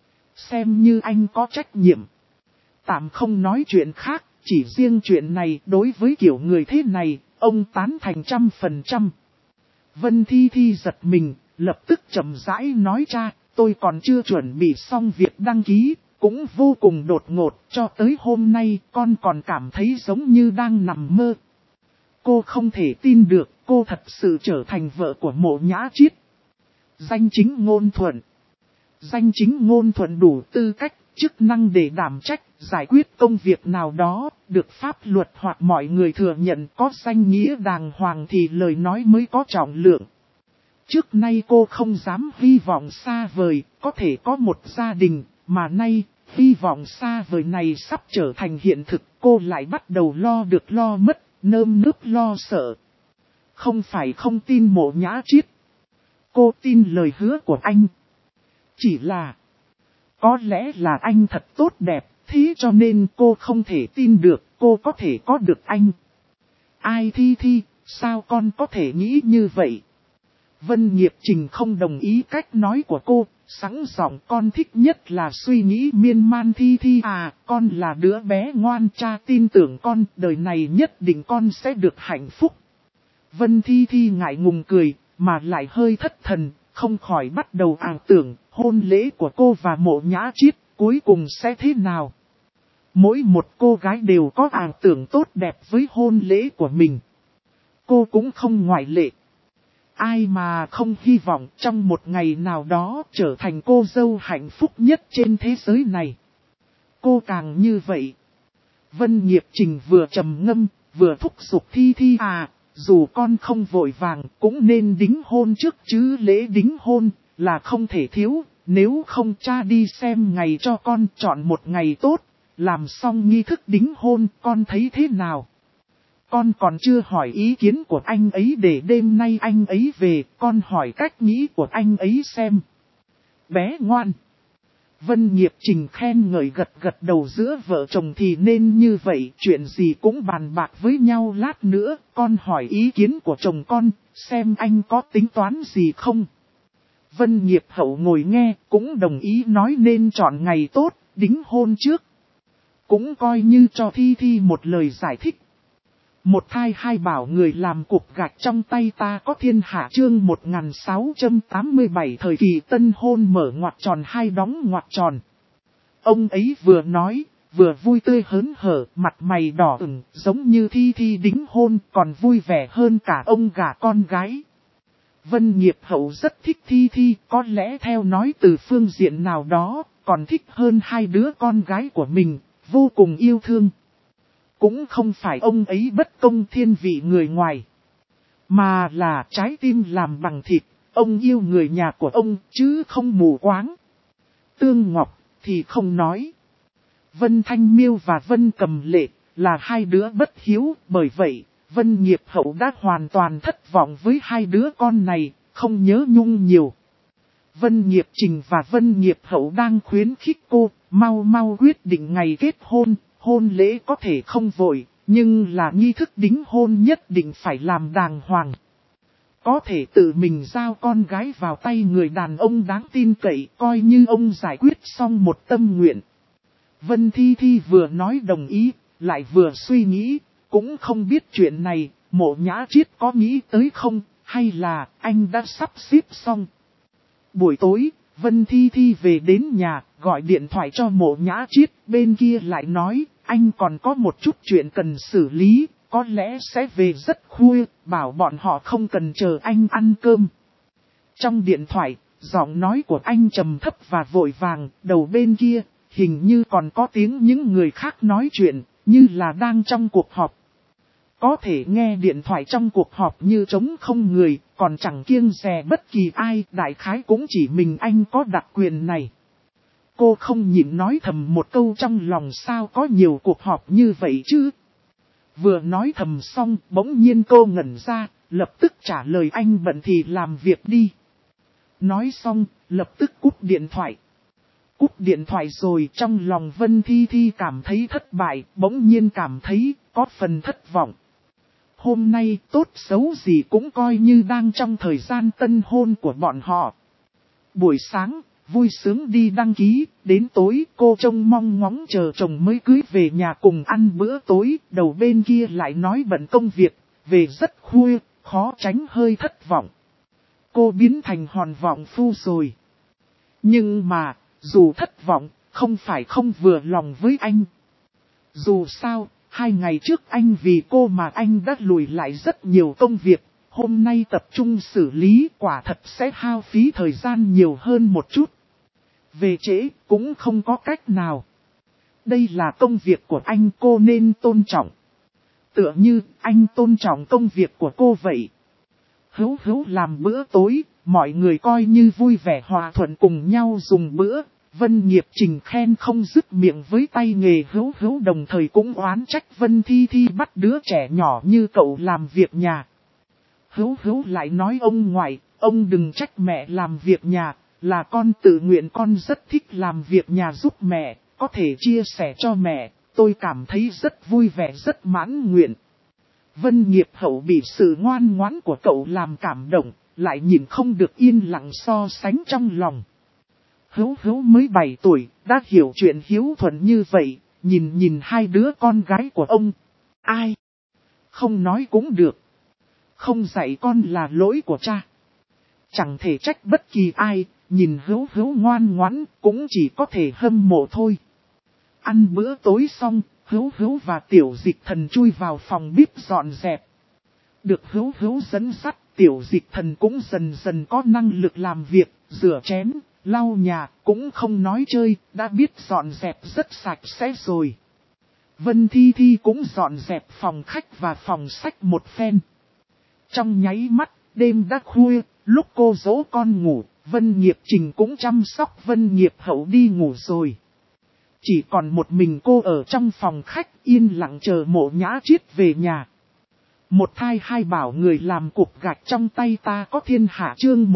Xem như anh có trách nhiệm. Tạm không nói chuyện khác, chỉ riêng chuyện này đối với kiểu người thế này, ông tán thành 100%. Vân Thi Thi giật mình, lập tức chậm rãi nói cha, tôi còn chưa chuẩn bị xong việc đăng ký, cũng vô cùng đột ngột, cho tới hôm nay con còn cảm thấy giống như đang nằm mơ. Cô không thể tin được cô thật sự trở thành vợ của Mộ Nhã Chiết. Danh chính ngôn thuận. Danh chính ngôn thuận đủ tư cách, chức năng để đảm trách, giải quyết công việc nào đó, được pháp luật hoặc mọi người thừa nhận có danh nghĩa đàng hoàng thì lời nói mới có trọng lượng. Trước nay cô không dám hy vọng xa vời, có thể có một gia đình, mà nay, hy vọng xa vời này sắp trở thành hiện thực, cô lại bắt đầu lo được lo mất, nơm nớp lo sợ. Không phải không tin Mộ Nhã Chiết. Cô tin lời hứa của anh. Chỉ là, có lẽ là anh thật tốt đẹp, thế cho nên cô không thể tin được cô có thể có được anh. Ai Thi, sao con có thể nghĩ như vậy? Vân Nghiệp Trình không đồng ý cách nói của cô, sẵn giọng con thích nhất là suy nghĩ miên man. Thi à, con là đứa bé ngoan, cha tin tưởng con, đời này nhất định con sẽ được hạnh phúc. Vân Thi ngại ngùng cười, mà lại hơi thất thần, không khỏi bắt đầu ảo tưởng, hôn lễ của cô và Mộ Nhã Chiết, cuối cùng sẽ thế nào? Mỗi một cô gái đều có ảo tưởng tốt đẹp với hôn lễ của mình. Cô cũng không ngoại lệ. Ai mà không hy vọng trong một ngày nào đó trở thành cô dâu hạnh phúc nhất trên thế giới này. Cô càng như vậy. Vân Nghiệp Trình vừa trầm ngâm, vừa thúc giục Thi à, dù con không vội vàng cũng nên đính hôn trước chứ, lễ đính hôn là không thể thiếu, nếu không cha đi xem ngày cho con chọn một ngày tốt, làm xong nghi thức đính hôn con thấy thế nào? Con còn chưa hỏi ý kiến của anh ấy để đêm nay anh ấy về, con hỏi cách nghĩ của anh ấy xem. Bé ngoan. Vân Nghiệp Trình khen ngợi gật đầu, giữa vợ chồng thì nên như vậy, chuyện gì cũng bàn bạc với nhau, lát nữa con hỏi ý kiến của chồng con, xem anh có tính toán gì không. Vân Nghiệp Hậu ngồi nghe, cũng đồng ý nói nên chọn ngày tốt, đính hôn trước. Cũng coi như cho Thi một lời giải thích. Một thai hai bảo, người làm cục gạch trong tay ta có thiên hạ. Chương 1687 thời kỳ tân hôn mở ngoặc tròn hai đóng ngoặc tròn. Ông ấy vừa nói, vừa vui tươi hớn hở, mặt mày đỏ ửng, giống như Thi đính hôn còn vui vẻ hơn cả ông gả con gái. Vân Nghiệp Hậu rất thích Thi, có lẽ theo nói từ phương diện nào đó, còn thích hơn hai đứa con gái của mình, vô cùng yêu thương. Cũng không phải ông ấy bất công thiên vị người ngoài, mà là trái tim làm bằng thịt, ông yêu người nhà của ông chứ không mù quáng. Tương Ngọc thì không nói. Vân Thanh Miêu và Vân Cầm Lệ là hai đứa bất hiếu, bởi vậy Vân Nghiệp Hậu đã hoàn toàn thất vọng với hai đứa con này, không nhớ nhung nhiều. Vân Nghiệp Trình và Vân Nghiệp Hậu đang khuyến khích cô, mau quyết định ngày kết hôn. Hôn lễ có thể không vội, nhưng là nghi thức đính hôn nhất định phải làm đàng hoàng. Có thể tự mình giao con gái vào tay người đàn ông đáng tin cậy, coi như ông giải quyết xong một tâm nguyện. Vân Thi vừa nói đồng ý, lại vừa suy nghĩ, cũng không biết chuyện này, Mộ Nhã Chiết có nghĩ tới không, hay là anh đã sắp xếp xong. Buổi tối, Vân Thi về đến nhà, gọi điện thoại cho Mộ Nhã Chiết, bên kia lại nói, anh còn có một chút chuyện cần xử lý, có lẽ sẽ về rất khuya, bảo bọn họ không cần chờ anh ăn cơm. Trong điện thoại, giọng nói của anh trầm thấp và vội vàng, đầu bên kia, hình như còn có tiếng những người khác nói chuyện, như là đang trong cuộc họp. Có thể nghe điện thoại trong cuộc họp như trống không người, còn chẳng kiêng dè bất kỳ ai, đại khái cũng chỉ mình anh có đặc quyền này. Cô không nhịn nói thầm một câu trong lòng, sao có nhiều cuộc họp như vậy chứ? Vừa nói thầm xong, bỗng nhiên cô ngẩn ra, lập tức trả lời anh bận thì làm việc đi. Nói xong, lập tức cúp điện thoại. Cúp điện thoại rồi, trong lòng Vân Thi cảm thấy thất bại, bỗng nhiên cảm thấy có phần thất vọng. Hôm nay tốt xấu gì cũng coi như đang trong thời gian tân hôn của bọn họ. Buổi sáng, vui sướng đi đăng ký, đến tối cô trông mong ngóng chờ chồng mới cưới về nhà cùng ăn bữa tối, đầu bên kia lại nói bận công việc, về rất khuya, khó tránh hơi thất vọng. Cô biến thành hòn vọng phu rồi. Nhưng mà, dù thất vọng, không phải không vừa lòng với anh. Dù sao, 2 ngày trước anh vì cô mà anh đã lùi lại rất nhiều công việc. Hôm nay tập trung xử lý quả thật sẽ hao phí thời gian nhiều hơn một chút. Về trễ cũng không có cách nào. Đây là công việc của anh, cô nên tôn trọng. Tựa như anh tôn trọng công việc của cô vậy. Hữu làm bữa tối, mọi người coi như vui vẻ hòa thuận cùng nhau dùng bữa. Vân Nghiệp Trình khen không dứt miệng với tay nghề Hữu đồng thời cũng oán trách Vân Thi Thi bắt đứa trẻ nhỏ như cậu làm việc nhà. Hữu lại nói ông ngoại, ông đừng trách mẹ làm việc nhà, là con tự nguyện, con rất thích làm việc nhà giúp mẹ, có thể chia sẻ cho mẹ, tôi cảm thấy rất vui vẻ rất mãn nguyện. Vân Nghiệp Hậu bị sự ngoan ngoãn của cậu làm cảm động, lại nhìn không được yên lặng so sánh trong lòng. Hữu mới 7 tuổi, đã hiểu chuyện hiếu thuận như vậy, nhìn 2 đứa con gái của ông. Ai? Không nói cũng được. Không dạy con là lỗi của cha. Chẳng thể trách bất kỳ ai, nhìn Hữu ngoan ngoãn, cũng chỉ có thể hâm mộ thôi. Ăn bữa tối xong, Hữu và Tiểu Dịch Thần chui vào phòng bếp dọn dẹp. Được Hữu dẫn dắt, Tiểu Dịch Thần cũng dần dần có năng lực làm việc, rửa chén, lau nhà, cũng không nói chơi, đã biết dọn dẹp rất sạch sẽ rồi. Vân Thi Thi cũng dọn dẹp phòng khách và phòng sách một phen. Trong nháy mắt, đêm đã khuya, lúc cô dỗ con ngủ, Vân Nghiệp Trình cũng chăm sóc Vân Nghiệp Hậu đi ngủ rồi. Chỉ còn một mình cô ở trong phòng khách yên lặng chờ Mộ Nhã Chiết về nhà. Một thai hai bảo người làm cục gạch trong tay ta có thiên hạ chương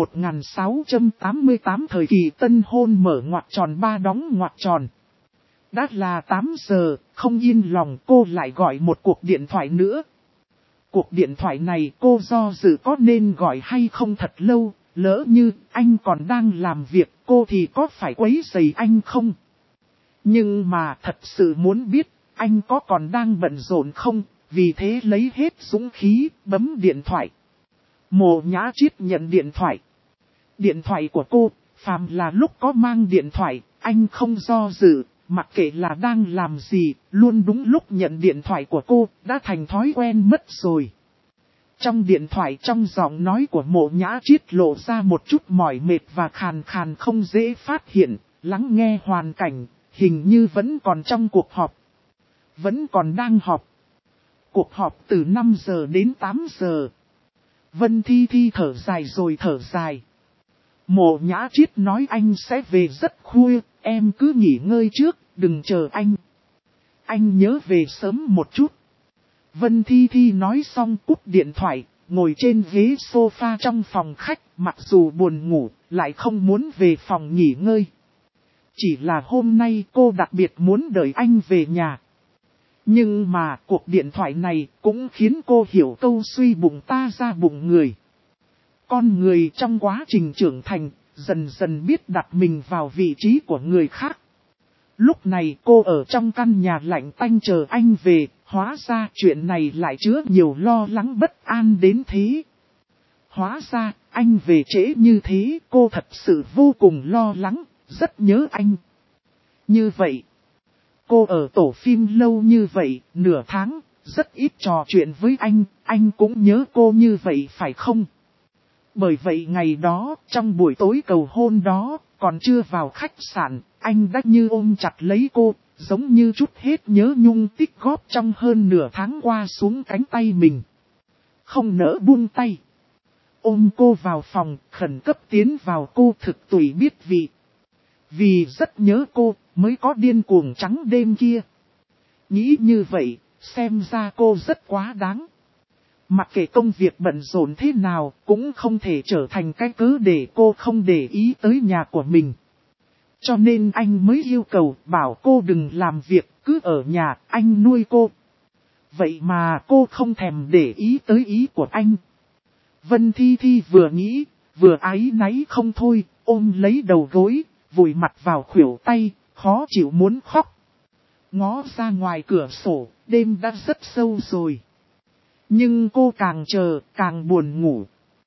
1688 thời kỳ tân hôn mở ngoặc tròn 3 đóng ngoặc tròn. Đã là 8 giờ, không yên lòng cô lại gọi một cuộc điện thoại nữa. Cuộc điện thoại này cô do dự có nên gọi hay không thật lâu, lỡ như anh còn đang làm việc cô thì có phải quấy rầy anh không? Nhưng mà thật sự muốn biết anh có còn đang bận rộn không, vì thế lấy hết dũng khí bấm điện thoại. Mộ Nhã Chiết nhận điện thoại. Điện thoại của cô, phàm là lúc có mang điện thoại, anh không do dự. Mặc kệ là đang làm gì, luôn đúng lúc nhận điện thoại của cô, đã thành thói quen mất rồi. Trong điện thoại trong giọng nói của Mộ Nhã Chiết lộ ra một chút mỏi mệt và khàn khàn không dễ phát hiện, lắng nghe hoàn cảnh, hình như vẫn còn trong cuộc họp. Vẫn còn đang họp. Cuộc họp từ 5 giờ đến 8 giờ. Vân Thi Thi thở dài rồi thở dài. Mộ Nhã Chiết nói anh sẽ về rất khuya, em cứ nghỉ ngơi trước, đừng chờ anh. Anh nhớ về sớm một chút. Vân Thi Thi nói xong cúp điện thoại, ngồi trên ghế sofa trong phòng khách, mặc dù buồn ngủ, lại không muốn về phòng nghỉ ngơi. Chỉ là hôm nay cô đặc biệt muốn đợi anh về nhà. Nhưng mà cuộc điện thoại này cũng khiến cô hiểu câu suy bụng ta ra bụng người. Con người trong quá trình trưởng thành, dần dần biết đặt mình vào vị trí của người khác. Lúc này cô ở trong căn nhà lạnh tanh chờ anh về, hóa ra chuyện này lại chứa nhiều lo lắng bất an đến thế. Hóa ra, anh về trễ như thế, cô thật sự vô cùng lo lắng, rất nhớ anh. Như vậy, cô ở tổ phim lâu như vậy, nửa tháng, rất ít trò chuyện với anh cũng nhớ cô như vậy phải không? Bởi vậy ngày đó, trong buổi tối cầu hôn đó, còn chưa vào khách sạn, anh đã như ôm chặt lấy cô, giống như chút hết nhớ nhung tích góp trong hơn nửa tháng qua xuống cánh tay mình. Không nỡ buông tay. Ôm cô vào phòng, khẩn cấp tiến vào cô thực tùy biết vị. Vì rất nhớ cô, mới có điên cuồng trắng đêm kia. Nghĩ như vậy, xem ra cô rất quá đáng. Mặc kệ công việc bận rộn thế nào, cũng không thể trở thành cái cớ để cô không để ý tới nhà của mình. Cho nên anh mới yêu cầu bảo cô đừng làm việc, cứ ở nhà, anh nuôi cô. Vậy mà cô không thèm để ý tới ý của anh. Vân Thi Thi vừa nghĩ, vừa áy náy không thôi, ôm lấy đầu gối, vùi mặt vào khuỷu tay, khó chịu muốn khóc. Ngó ra ngoài cửa sổ, đêm đã rất sâu rồi. Nhưng cô càng chờ, càng buồn ngủ.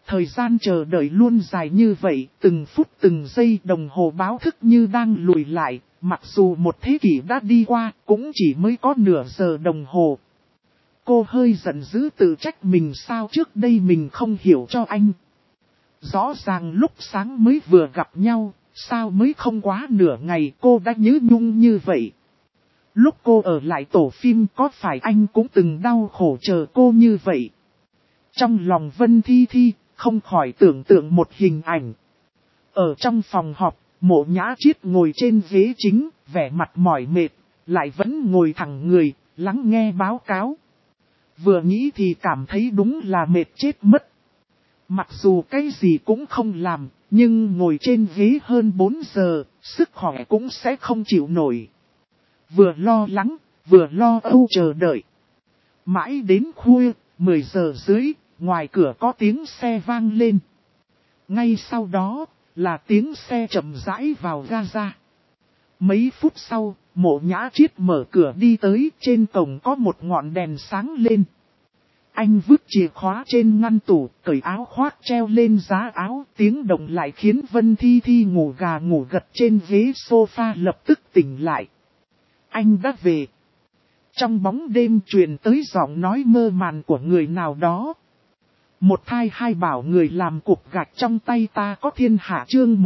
Thời gian chờ đợi luôn dài như vậy, từng phút từng giây đồng hồ báo thức như đang lùi lại, mặc dù một thế kỷ đã đi qua, cũng chỉ mới có nửa giờ đồng hồ. Cô hơi giận dữ tự trách mình sao trước đây mình không hiểu cho anh. Rõ ràng lúc sáng mới vừa gặp nhau, sao mới không quá nửa ngày cô đã nhớ nhung như vậy. Lúc cô ở lại tổ phim có phải anh cũng từng đau khổ chờ cô như vậy. Trong lòng Vân Thi Thi, không khỏi tưởng tượng một hình ảnh. Ở trong phòng họp, Mộ Nhã Chiết ngồi trên ghế chính, vẻ mặt mỏi mệt, lại vẫn ngồi thẳng người, lắng nghe báo cáo. Vừa nghĩ thì cảm thấy đúng là mệt chết mất. Mặc dù cái gì cũng không làm, nhưng ngồi trên ghế hơn 4 giờ, sức khỏe cũng sẽ không chịu nổi. Vừa lo lắng, vừa lo âu chờ đợi. Mãi đến khuya, 10 giờ dưới, ngoài cửa có tiếng xe vang lên. Ngay sau đó, là tiếng xe chậm rãi vào ga. Mấy phút sau, Mộ Nhã Chiết mở cửa đi tới, trên cổng có một ngọn đèn sáng lên. Anh vứt chìa khóa trên ngăn tủ, cởi áo khoác treo lên giá áo, tiếng động lại khiến Vân Thi Thi ngủ gà ngủ gật trên ghế sofa lập tức tỉnh lại. Anh đã về. Trong bóng đêm truyền tới giọng nói mơ màng của người nào đó. Một thai hai bảo người làm cục gạch trong tay ta có thiên hạ chương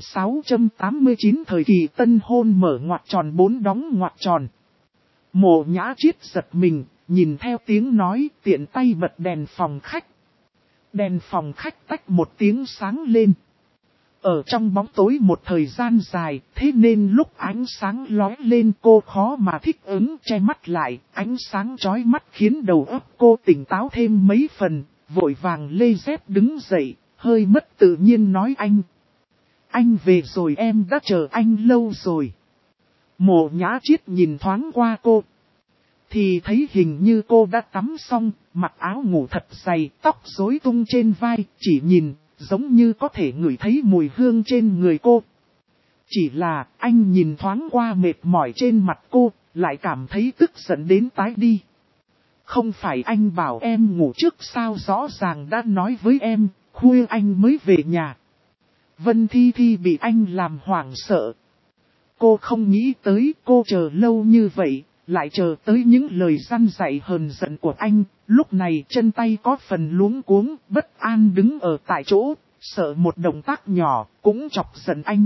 1689 thời kỳ tân hôn mở ngoặc tròn 4 đóng ngoặc tròn. Mộ Nhã Chiết giật mình, nhìn theo tiếng nói tiện tay bật đèn phòng khách. Đèn phòng khách tách một tiếng sáng lên. Ở trong bóng tối một thời gian dài, thế nên lúc ánh sáng lóe lên cô khó mà thích ứng che mắt lại. Ánh sáng chói mắt khiến đầu óc cô tỉnh táo thêm mấy phần, vội vàng lê dép đứng dậy, hơi mất tự nhiên nói anh. Anh về rồi em đã chờ anh lâu rồi. Mộ Nhã Chiết nhìn thoáng qua cô. Thì thấy hình như cô đã tắm xong, mặc áo ngủ thật dày, tóc rối tung trên vai, chỉ nhìn, giống như có thể ngửi thấy mùi hương trên người cô. Chỉ là, anh nhìn thoáng qua mệt mỏi trên mặt cô, lại cảm thấy tức giận đến tái đi. Không phải anh bảo em ngủ trước sao rõ ràng đã nói với em, khuya anh mới về nhà. Vân Thi Thi bị anh làm hoảng sợ. Cô không nghĩ tới cô chờ lâu như vậy. Lại chờ tới những lời răn dạy hờn giận của anh, lúc này chân tay có phần luống cuống, bất an đứng ở tại chỗ, sợ một động tác nhỏ, cũng chọc giận anh.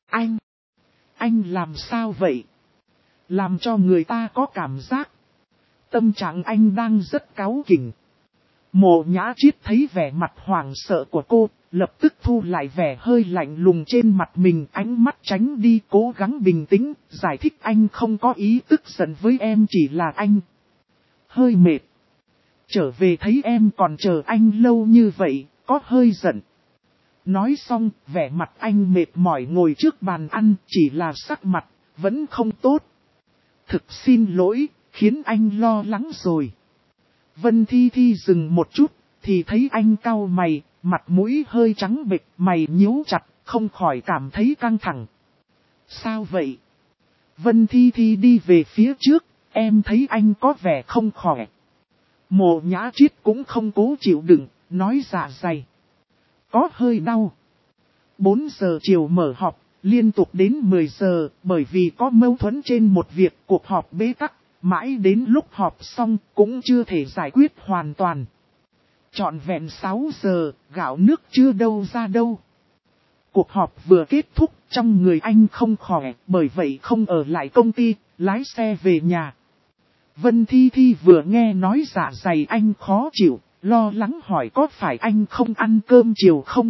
Anh làm sao vậy? Làm cho người ta có cảm giác. Tâm trạng anh đang rất cáu kỉnh. Mộ Nhã Chiết thấy vẻ mặt hoảng sợ của cô, lập tức thu lại vẻ hơi lạnh lùng trên mặt mình, ánh mắt tránh đi cố gắng bình tĩnh, giải thích anh không có ý tức giận với em chỉ là anh hơi mệt. Trở về thấy em còn chờ anh lâu như vậy, có hơi giận. Nói xong, vẻ mặt anh mệt mỏi ngồi trước bàn ăn, chỉ là sắc mặt, vẫn không tốt. Thực xin lỗi, khiến anh lo lắng rồi. Vân Thi Thi dừng một chút, thì thấy anh cau mày, mặt mũi hơi trắng bệch, mày nhíu chặt, không khỏi cảm thấy căng thẳng. Sao vậy? Vân Thi Thi đi về phía trước, em thấy anh có vẻ không khỏe. Mộ Nhã Chiết cũng không cố chịu đựng, nói dạ dày. Có hơi đau. 4 giờ chiều mở họp, liên tục đến 10 giờ, bởi vì có mâu thuẫn trên một việc cuộc họp bế tắc. Mãi đến lúc họp xong cũng chưa thể giải quyết hoàn toàn. Trọn vẹn 6 giờ, gạo nước chưa đâu ra đâu. Cuộc họp vừa kết thúc, trong người anh không khỏe, bởi vậy không ở lại công ty, lái xe về nhà. Vân Thi Thi vừa nghe nói dạ dày anh khó chịu, lo lắng hỏi có phải anh không ăn cơm chiều không?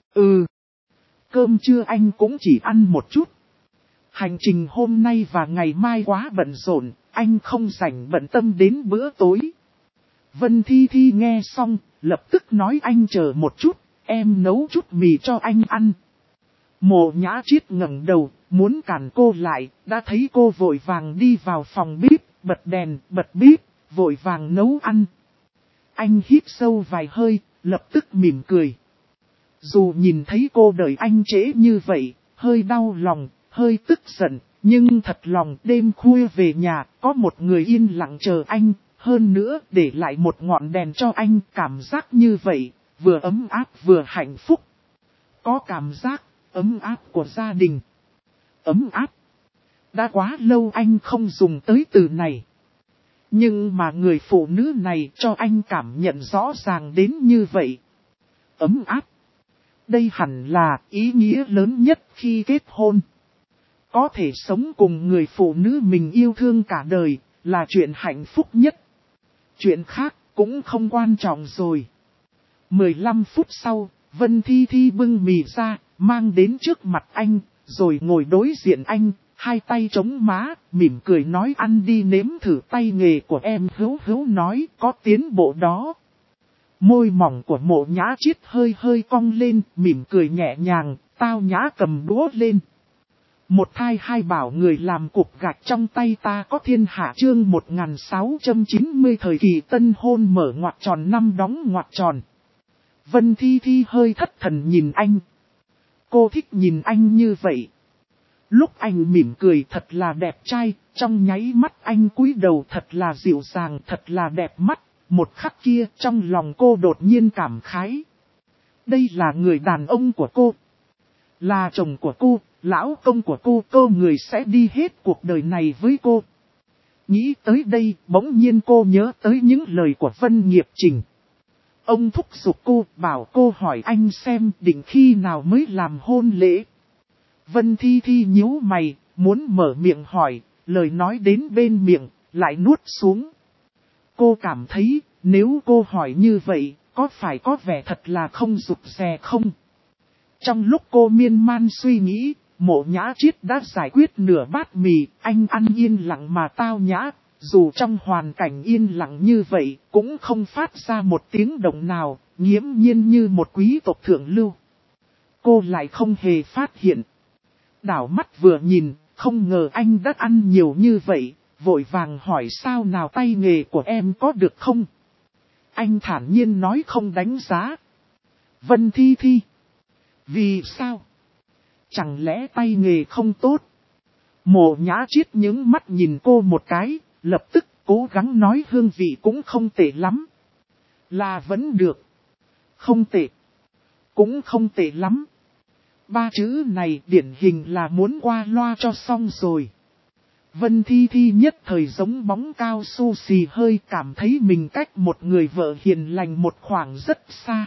Cơm trưa anh cũng chỉ ăn một chút. Hành trình hôm nay và ngày mai quá bận rộn, anh không rảnh bận tâm đến bữa tối. Vân Thi Thi nghe xong, lập tức nói anh chờ một chút, em nấu chút mì cho anh ăn. Mộ Nhã Chiết ngẩng đầu, muốn cản cô lại, đã thấy cô vội vàng đi vào phòng bếp, bật đèn, bật bếp, vội vàng nấu ăn. Anh hít sâu vài hơi, lập tức mỉm cười. Dù nhìn thấy cô đợi anh trễ như vậy, hơi đau lòng, hơi tức giận, nhưng thật lòng đêm khuya về nhà, có một người yên lặng chờ anh, hơn nữa để lại một ngọn đèn cho anh, cảm giác như vậy, vừa ấm áp vừa hạnh phúc. Có cảm giác ấm áp của gia đình. Ấm áp. Đã quá lâu anh không dùng tới từ này. Nhưng mà người phụ nữ này cho anh cảm nhận rõ ràng đến như vậy. Ấm áp. Đây hẳn là ý nghĩa lớn nhất khi kết hôn. Có thể sống cùng người phụ nữ mình yêu thương cả đời là chuyện hạnh phúc nhất. Chuyện khác cũng không quan trọng rồi. 15 phút sau, Vân Thi Thi bưng mì ra, mang đến trước mặt anh, rồi ngồi đối diện anh, hai tay chống má, mỉm cười nói ăn đi nếm thử tay nghề của em. Hữu Hữu nói có tiến bộ đó. Môi mỏng của Mộ Nhã Chiết hơi hơi cong lên, mỉm cười nhẹ nhàng, tao nhã cầm đũa lên. Một thai hai bảo người làm cục gạch trong tay ta có thiên hạ chương 1690 thời kỳ tân hôn mở ngoặc tròn năm đóng ngoặc tròn. Vân Thi Thi hơi thất thần nhìn anh. Cô thích nhìn anh như vậy. Lúc anh mỉm cười thật là đẹp trai, trong nháy mắt anh cúi đầu thật là dịu dàng, thật là đẹp mắt. Một khắc kia trong lòng cô đột nhiên cảm khái. Đây là người đàn ông của cô. Là chồng của cô, lão công của cô người sẽ đi hết cuộc đời này với cô. Nghĩ tới đây, bỗng nhiên cô nhớ tới những lời của Vân Nghiệp Trình. Ông thúc giục cô, bảo cô hỏi anh xem định khi nào mới làm hôn lễ. Vân Thi Thi nhíu mày, muốn mở miệng hỏi, lời nói đến bên miệng, lại nuốt xuống. Cô cảm thấy, nếu cô hỏi như vậy, có phải có vẻ thật là không rụt rè không? Trong lúc cô miên man suy nghĩ, Mộ Nhã Chiết đã giải quyết nửa bát mì, anh ăn yên lặng mà tao nhã, dù trong hoàn cảnh yên lặng như vậy, cũng không phát ra một tiếng động nào, nghiễm nhiên như một quý tộc thượng lưu. Cô lại không hề phát hiện. Đảo mắt vừa nhìn, không ngờ anh đã ăn nhiều như vậy, vội vàng hỏi sao nào tay nghề của em có được không? Anh thản nhiên nói không đánh giá. Vân Thi Thi. Vì sao? Chẳng lẽ tay nghề không tốt? Mộ Nhã Chiết nhướng mắt nhìn cô một cái, lập tức cố gắng nói hương vị cũng không tệ lắm. Là vẫn được. Không tệ. Cũng không tệ lắm. Ba chữ này điển hình là muốn qua loa cho xong rồi. Vân Thi Thi nhất thời giống bóng cao su xì hơi cảm thấy mình cách một người vợ hiền lành một khoảng rất xa.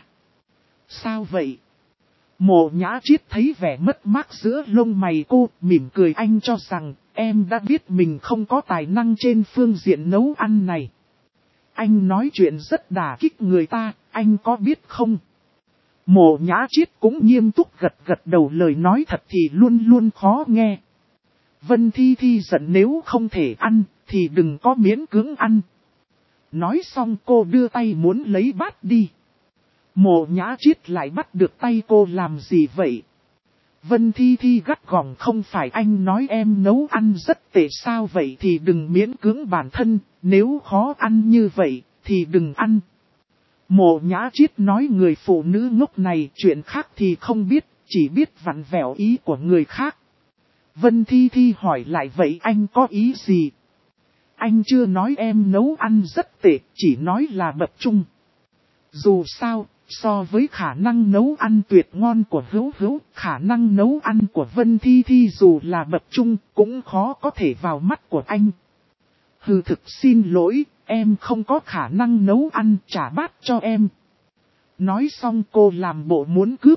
Sao vậy? Mộ Nhã Chiết thấy vẻ mất mát giữa lông mày cô, mỉm cười anh cho rằng em đã biết mình không có tài năng trên phương diện nấu ăn này. Anh nói chuyện rất đả kích người ta, anh có biết không? Mộ Nhã Chiết cũng nghiêm túc gật gật đầu lời nói thật thì luôn luôn khó nghe. Vân Thi Thi giận nếu không thể ăn, thì đừng có miễn cưỡng ăn. Nói xong cô đưa tay muốn lấy bát đi. Mộ Nhã Chiết lại bắt được tay cô làm gì vậy? Vân Thi Thi gắt gỏng không phải anh nói em nấu ăn rất tệ sao vậy thì đừng miễn cưỡng bản thân, nếu khó ăn như vậy thì đừng ăn. Mộ Nhã Chiết nói người phụ nữ ngốc này chuyện khác thì không biết, chỉ biết vặn vẹo ý của người khác. Vân Thi Thi hỏi lại vậy anh có ý gì? Anh chưa nói em nấu ăn rất tệ, chỉ nói là bậc trung. Dù sao, so với khả năng nấu ăn tuyệt ngon của Hữu Hữu, khả năng nấu ăn của Vân Thi Thi dù là bậc trung cũng khó có thể vào mắt của anh. Hừ thực xin lỗi, em không có khả năng nấu ăn trả bát cho em. Nói xong cô làm bộ muốn cướp.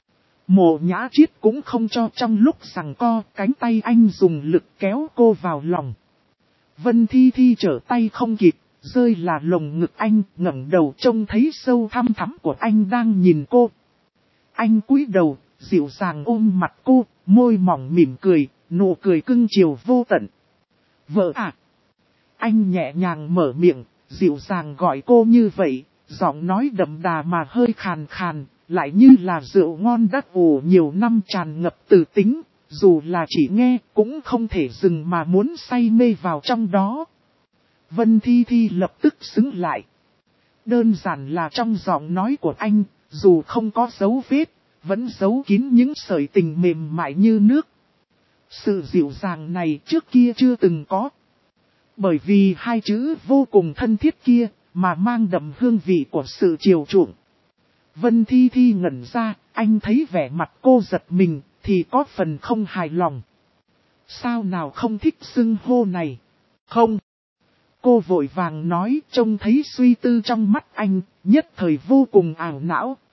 Mộ Nhã Chiết cũng không cho trong lúc giằng co, cánh tay anh dùng lực kéo cô vào lòng. Vân Thi Thi trở tay không kịp, rơi là lồng ngực anh, ngẩng đầu trông thấy sâu thăm thắm của anh đang nhìn cô. Anh cúi đầu, dịu dàng ôm mặt cô, môi mỏng mỉm cười, nụ cười cưng chiều vô tận. Vợ à! Anh nhẹ nhàng mở miệng, dịu dàng gọi cô như vậy, giọng nói đậm đà mà hơi khàn khàn, lại như là rượu ngon đắt ủ nhiều năm tràn ngập từ tính, dù là chỉ nghe cũng không thể dừng mà muốn say mê vào trong đó. Vân Thi Thi lập tức xứng lại. Đơn giản là trong giọng nói của anh, dù không có dấu vết, vẫn giấu kín những sợi tình mềm mại như nước. Sự dịu dàng này trước kia chưa từng có. Bởi vì hai chữ vô cùng thân thiết kia, mà mang đậm hương vị của sự chiều chuộng. Vân Thi Thi ngẩn ra, anh thấy vẻ mặt cô giật mình, thì có phần không hài lòng. Sao nào không thích xưng hô này? Không. Cô vội vàng nói, trông thấy suy tư trong mắt anh, nhất thời vô cùng ảo não.